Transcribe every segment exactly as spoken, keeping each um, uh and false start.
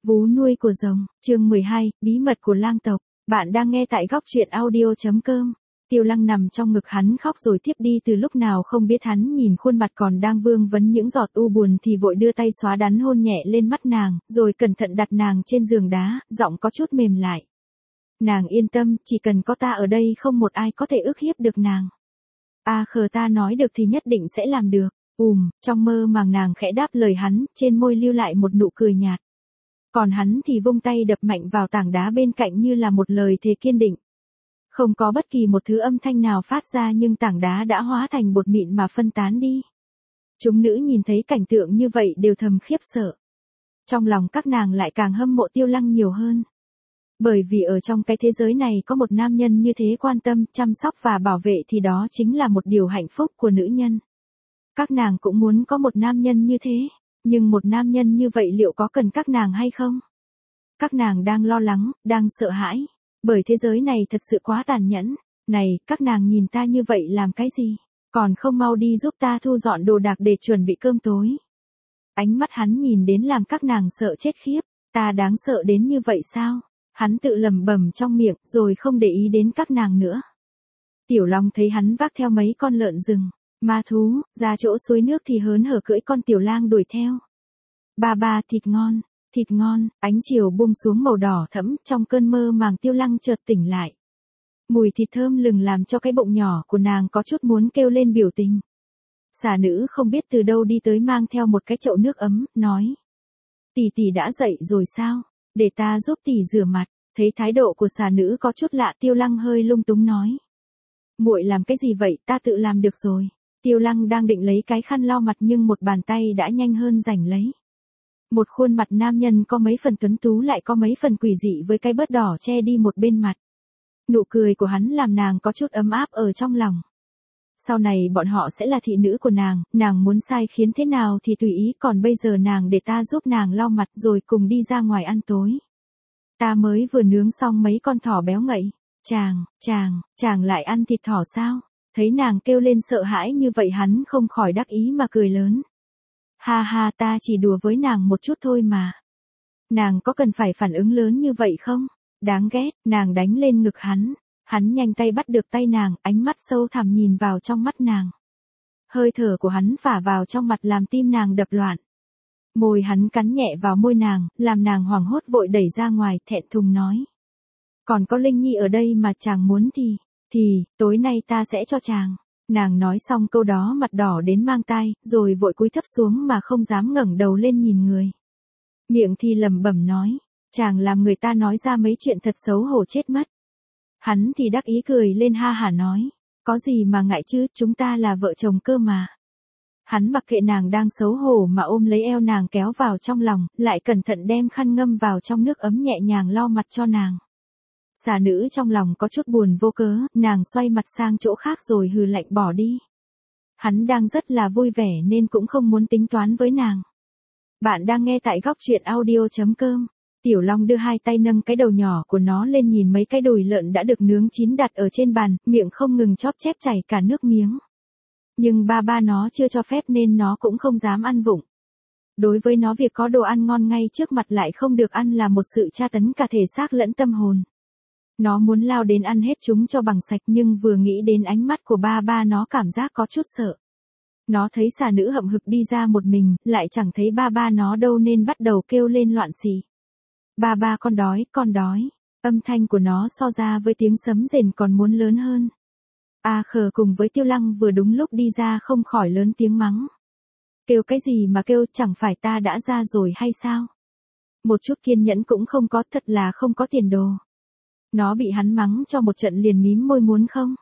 Vú nuôi của rồng, chương mười hai, bí mật của lang tộc. Bạn đang nghe tại góc truyện audio.com. Tiêu Lăng nằm trong ngực hắn khóc rồi tiếp đi từ lúc nào không biết. Hắn nhìn khuôn mặt còn đang vương vấn những giọt u buồn thì vội đưa tay xóa đắn hôn nhẹ lên mắt nàng, rồi cẩn thận đặt nàng trên giường đá, giọng có chút mềm lại. Nàng yên tâm, chỉ cần có ta ở đây không một ai có thể ức hiếp được nàng. A khờ ta nói được thì nhất định sẽ làm được. Ùm, trong mơ màng nàng khẽ đáp lời hắn, trên môi lưu lại một nụ cười nhạt. Còn hắn thì vung tay đập mạnh vào tảng đá bên cạnh như là một lời thề kiên định. Không có bất kỳ một thứ âm thanh nào phát ra nhưng tảng đá đã hóa thành bột mịn mà phân tán đi. Chúng nữ nhìn thấy cảnh tượng như vậy đều thầm khiếp sợ. Trong lòng các nàng lại càng hâm mộ Tiêu Lăng nhiều hơn. Bởi vì ở trong cái thế giới này có một nam nhân như thế quan tâm, chăm sóc và bảo vệ thì đó chính là một điều hạnh phúc của nữ nhân. Các nàng cũng muốn có một nam nhân như thế, nhưng một nam nhân như vậy liệu có cần các nàng hay không? Các nàng đang lo lắng, đang sợ hãi, bởi thế giới này thật sự quá tàn nhẫn. Này, các nàng nhìn ta như vậy làm cái gì? Còn không mau đi giúp ta thu dọn đồ đạc để chuẩn bị cơm tối. Ánh mắt hắn nhìn đến làm các nàng sợ chết khiếp, ta đáng sợ đến như vậy sao? Hắn tự lẩm bẩm trong miệng rồi không để ý đến các nàng nữa. Tiểu Long thấy hắn vác theo mấy con lợn rừng, ma thú, ra chỗ suối nước thì hớn hở cưỡi con tiểu lang đuổi theo. Ba ba, thịt ngon, thịt ngon, ánh chiều buông xuống màu đỏ thẫm, trong cơn mơ màng Tiêu Lăng chợt tỉnh lại. Mùi thịt thơm lừng làm cho cái bụng nhỏ của nàng có chút muốn kêu lên biểu tình. Xà nữ không biết từ đâu đi tới mang theo một cái chậu nước ấm, nói. Tỷ tỷ đã dậy rồi sao? Để ta giúp tỷ rửa mặt. Thấy thái độ của xà nữ có chút lạ, Tiêu Lăng hơi lung túng nói. Muội làm cái gì vậy, ta tự làm được rồi. Tiêu Lăng đang định lấy cái khăn lau mặt nhưng một bàn tay đã nhanh hơn giành lấy. Một khuôn mặt nam nhân có mấy phần tuấn tú lại có mấy phần quỷ dị với cái bớt đỏ che đi một bên mặt. Nụ cười của hắn làm nàng có chút ấm áp ở trong lòng. Sau này bọn họ sẽ là thị nữ của nàng, nàng muốn sai khiến thế nào thì tùy ý, còn bây giờ nàng để ta giúp nàng lau mặt rồi cùng đi ra ngoài ăn tối. Ta mới vừa nướng xong mấy con thỏ béo ngậy. Chàng, chàng, chàng lại ăn thịt thỏ sao? Thấy nàng kêu lên sợ hãi như vậy hắn không khỏi đắc ý mà cười lớn. Ha ha, ta chỉ đùa với nàng một chút thôi mà. Nàng có cần phải phản ứng lớn như vậy không? Đáng ghét, nàng đánh lên ngực hắn. Hắn nhanh tay bắt được tay nàng, ánh mắt sâu thẳm nhìn vào trong mắt nàng. Hơi thở của hắn phả vào trong mặt làm tim nàng đập loạn. Môi hắn cắn nhẹ vào môi nàng, làm nàng hoảng hốt vội đẩy ra ngoài, thẹn thùng nói. Còn có Linh Nhi ở đây mà chàng muốn thì, thì, tối nay ta sẽ cho chàng. Nàng nói xong câu đó mặt đỏ đến mang tai, rồi vội cúi thấp xuống mà không dám ngẩng đầu lên nhìn người. Miệng thì lẩm bẩm nói, chàng làm người ta nói ra mấy chuyện thật xấu hổ chết mất. Hắn thì đắc ý cười lên ha hả nói, có gì mà ngại chứ, chúng ta là vợ chồng cơ mà. Hắn mặc kệ nàng đang xấu hổ mà ôm lấy eo nàng kéo vào trong lòng, lại cẩn thận đem khăn ngâm vào trong nước ấm nhẹ nhàng lau mặt cho nàng. Xà nữ trong lòng có chút buồn vô cớ, nàng xoay mặt sang chỗ khác rồi hừ lạnh bỏ đi. Hắn đang rất là vui vẻ nên cũng không muốn tính toán với nàng. Bạn đang nghe tại góc truyện audio.com. Tiểu Long đưa hai tay nâng cái đầu nhỏ của nó lên nhìn mấy cái đùi lợn đã được nướng chín đặt ở trên bàn, miệng không ngừng chóp chép chảy cả nước miếng. Nhưng ba ba nó chưa cho phép nên nó cũng không dám ăn vụng. Đối với nó việc có đồ ăn ngon ngay trước mặt lại không được ăn là một sự tra tấn cả thể xác lẫn tâm hồn. Nó muốn lao đến ăn hết chúng cho bằng sạch nhưng vừa nghĩ đến ánh mắt của ba ba nó cảm giác có chút sợ. Nó thấy xà nữ hậm hực đi ra một mình, lại chẳng thấy ba ba nó đâu nên bắt đầu kêu lên loạn xì. Ba ba con đói, con đói. Âm thanh của nó so ra với tiếng sấm rền còn muốn lớn hơn. A khờ cùng với Tiêu Lăng vừa đúng lúc đi ra không khỏi lớn tiếng mắng. Kêu cái gì mà kêu, chẳng phải ta đã ra rồi hay sao? Một chút kiên nhẫn cũng không có, thật là không có tiền đồ. Nó bị hắn mắng cho một trận liền mím môi muốn không.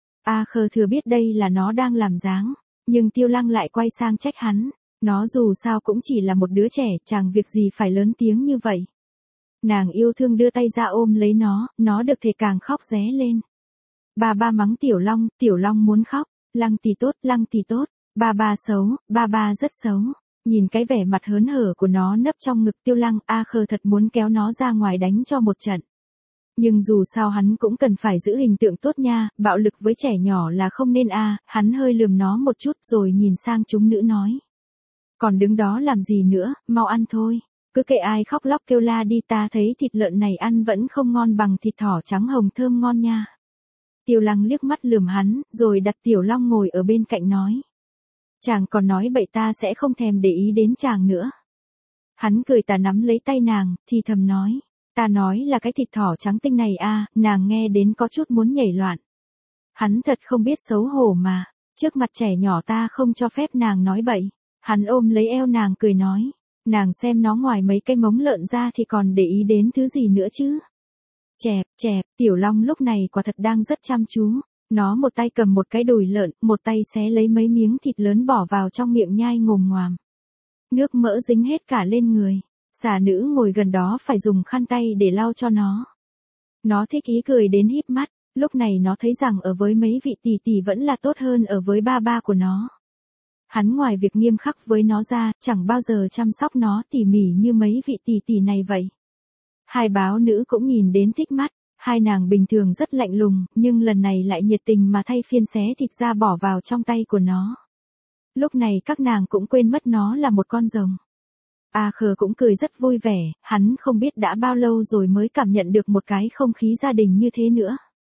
A khờ thừa biết đây là nó đang làm dáng, nhưng Tiêu Lăng lại quay sang trách hắn. Nó dù sao cũng chỉ là một đứa trẻ, chẳng việc gì phải lớn tiếng như vậy. Nàng yêu thương đưa tay ra ôm lấy nó, nó được thể càng khóc ré lên. Ba ba mắng Tiểu Long, Tiểu Long muốn khóc, Lăng tỷ tốt, Lăng tỷ tốt, ba ba xấu, ba ba rất xấu. Nhìn cái vẻ mặt hớn hở của nó nấp trong ngực Tiêu Lăng, A khờ thật muốn kéo nó ra ngoài đánh cho một trận. Nhưng dù sao hắn cũng cần phải giữ hình tượng tốt nha, bạo lực với trẻ nhỏ là không nên a. Hắn hơi lườm nó một chút rồi nhìn sang chúng nữ nói. Còn đứng đó làm gì nữa, mau ăn thôi. cứ kệ ai khóc lóc kêu la đi, ta thấy thịt lợn này ăn vẫn không ngon bằng thịt thỏ trắng hồng thơm ngon nha. Tiêu Lăng liếc mắt lườm hắn, rồi đặt Tiểu Long ngồi ở bên cạnh nói. Chàng còn nói bậy, ta sẽ không thèm để ý đến chàng nữa. Hắn cười tà nắm lấy tay nàng, thì thầm nói. Ta nói là cái thịt thỏ trắng tinh này a, nàng nghe đến có chút muốn nhảy loạn. Hắn thật không biết xấu hổ mà, trước mặt trẻ nhỏ ta không cho phép nàng nói bậy. Hắn ôm lấy eo nàng cười nói. Nàng xem nó ngoài mấy cái mống lợn ra thì còn để ý đến thứ gì nữa chứ. Chẹp, chẹp, Tiểu Long lúc này quả thật đang rất chăm chú. Nó một tay cầm một cái đùi lợn, một tay xé lấy mấy miếng thịt lớn bỏ vào trong miệng nhai ngồm ngoàm. Nước mỡ dính hết cả lên người. Xà nữ ngồi gần đó phải dùng khăn tay để lau cho nó. Nó thích ý cười đến híp mắt, lúc này nó thấy rằng ở với mấy vị tỷ tỷ vẫn là tốt hơn ở với ba ba của nó. Hắn ngoài việc nghiêm khắc với nó ra, chẳng bao giờ chăm sóc nó tỉ mỉ như mấy vị tỷ tỷ này vậy. Hai báo nữ cũng nhìn đến thích mắt, hai nàng bình thường rất lạnh lùng, nhưng lần này lại nhiệt tình mà thay phiên xé thịt ra bỏ vào trong tay của nó. Lúc này các nàng cũng quên mất nó là một con rồng. A Khờ cũng cười rất vui vẻ, hắn không biết đã bao lâu rồi mới cảm nhận được một cái không khí gia đình như thế nữa.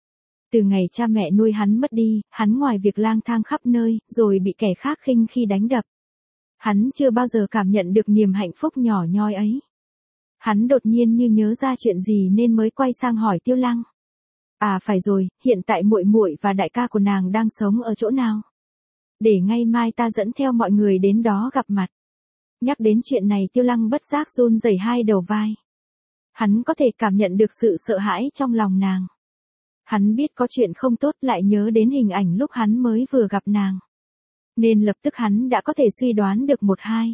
Từ ngày cha mẹ nuôi hắn mất đi, hắn ngoài việc lang thang khắp nơi, rồi bị kẻ khác khinh khi đánh đập. Hắn chưa bao giờ cảm nhận được niềm hạnh phúc nhỏ nhoi ấy. Hắn đột nhiên như nhớ ra chuyện gì nên mới quay sang hỏi Tiêu Lăng. À phải rồi, hiện tại muội muội và đại ca của nàng đang sống ở chỗ nào? Để ngay mai ta dẫn theo mọi người đến đó gặp mặt. Nhắc đến chuyện này Tiêu Lăng bất giác run rẩy hai đầu vai. Hắn có thể cảm nhận được sự sợ hãi trong lòng nàng. Hắn biết có chuyện không tốt, lại nhớ đến hình ảnh lúc hắn mới vừa gặp nàng. Nên lập tức hắn đã có thể suy đoán được một hai.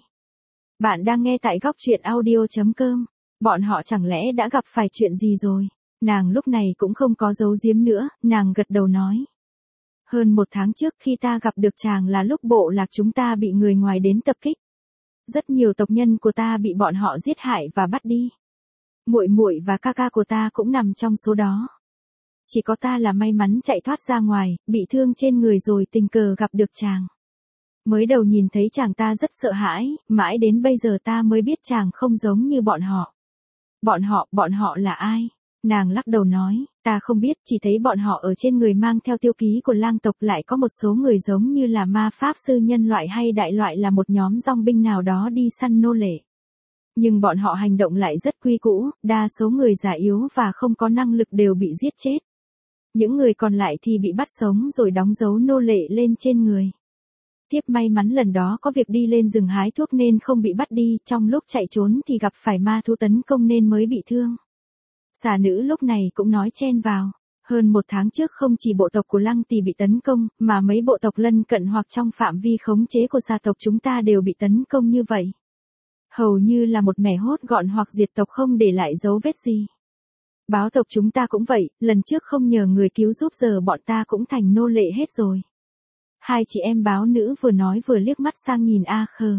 Bạn đang nghe tại góc truyện audio chấm com. Bọn họ chẳng lẽ đã gặp phải chuyện gì rồi? Nàng lúc này cũng không có giấu giếm nữa, nàng gật đầu nói. Hơn một tháng trước khi ta gặp được chàng là lúc bộ lạc chúng ta bị người ngoài đến tập kích. Rất nhiều tộc nhân của ta bị bọn họ giết hại và bắt đi. Muội muội và ca ca của ta cũng nằm trong số đó. Chỉ có ta là may mắn chạy thoát ra ngoài, bị thương trên người rồi tình cờ gặp được chàng. Mới đầu nhìn thấy chàng ta rất sợ hãi, mãi đến bây giờ ta mới biết chàng không giống như bọn họ. Bọn họ, bọn họ là ai? Nàng lắc đầu nói, ta không biết, chỉ thấy bọn họ ở trên người mang theo tiêu ký của lang tộc, lại có một số người giống như là ma pháp sư nhân loại hay đại loại là một nhóm dòng binh nào đó đi săn nô lệ. Nhưng bọn họ hành động lại rất quy củ, đa số người già yếu và không có năng lực đều bị giết chết. Những người còn lại thì bị bắt sống rồi đóng dấu nô lệ lên trên người. Tiếp may mắn lần đó có việc đi lên rừng hái thuốc nên không bị bắt đi, trong lúc chạy trốn thì gặp phải ma thú tấn công nên mới bị thương. Xà nữ lúc này cũng nói chen vào. Hơn một tháng trước không chỉ bộ tộc của Lăng Tỳ bị tấn công, mà mấy bộ tộc lân cận hoặc trong phạm vi khống chế của xà tộc chúng ta đều bị tấn công như vậy. Hầu như là một mẻ hốt gọn hoặc diệt tộc không để lại dấu vết gì. Báo tộc chúng ta cũng vậy, lần trước không nhờ người cứu giúp giờ bọn ta cũng thành nô lệ hết rồi. Hai chị em báo nữ vừa nói vừa liếc mắt sang nhìn A Khờ.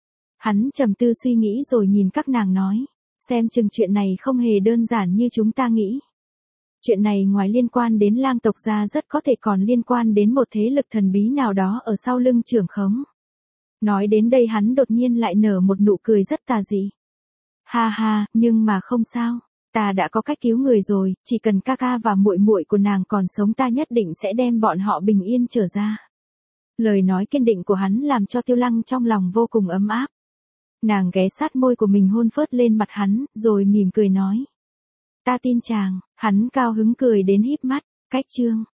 Hắn trầm tư suy nghĩ rồi nhìn các nàng nói, xem chừng chuyện này không hề đơn giản như chúng ta nghĩ. Chuyện này ngoài liên quan đến lang tộc ra rất có thể còn liên quan đến một thế lực thần bí nào đó ở sau lưng trưởng khống. Nói đến đây hắn đột nhiên lại nở một nụ cười rất tà dị. Ha ha, nhưng mà không sao, ta đã có cách cứu người rồi, chỉ cần ca ca và muội muội của nàng còn sống ta nhất định sẽ đem bọn họ bình yên trở ra. Lời nói kiên định của hắn làm cho Tiêu Lăng trong lòng vô cùng ấm áp. Nàng ghé sát môi của mình hôn phớt lên mặt hắn, rồi mỉm cười nói. Ta tin chàng, hắn cao hứng cười đến híp mắt, cách chương.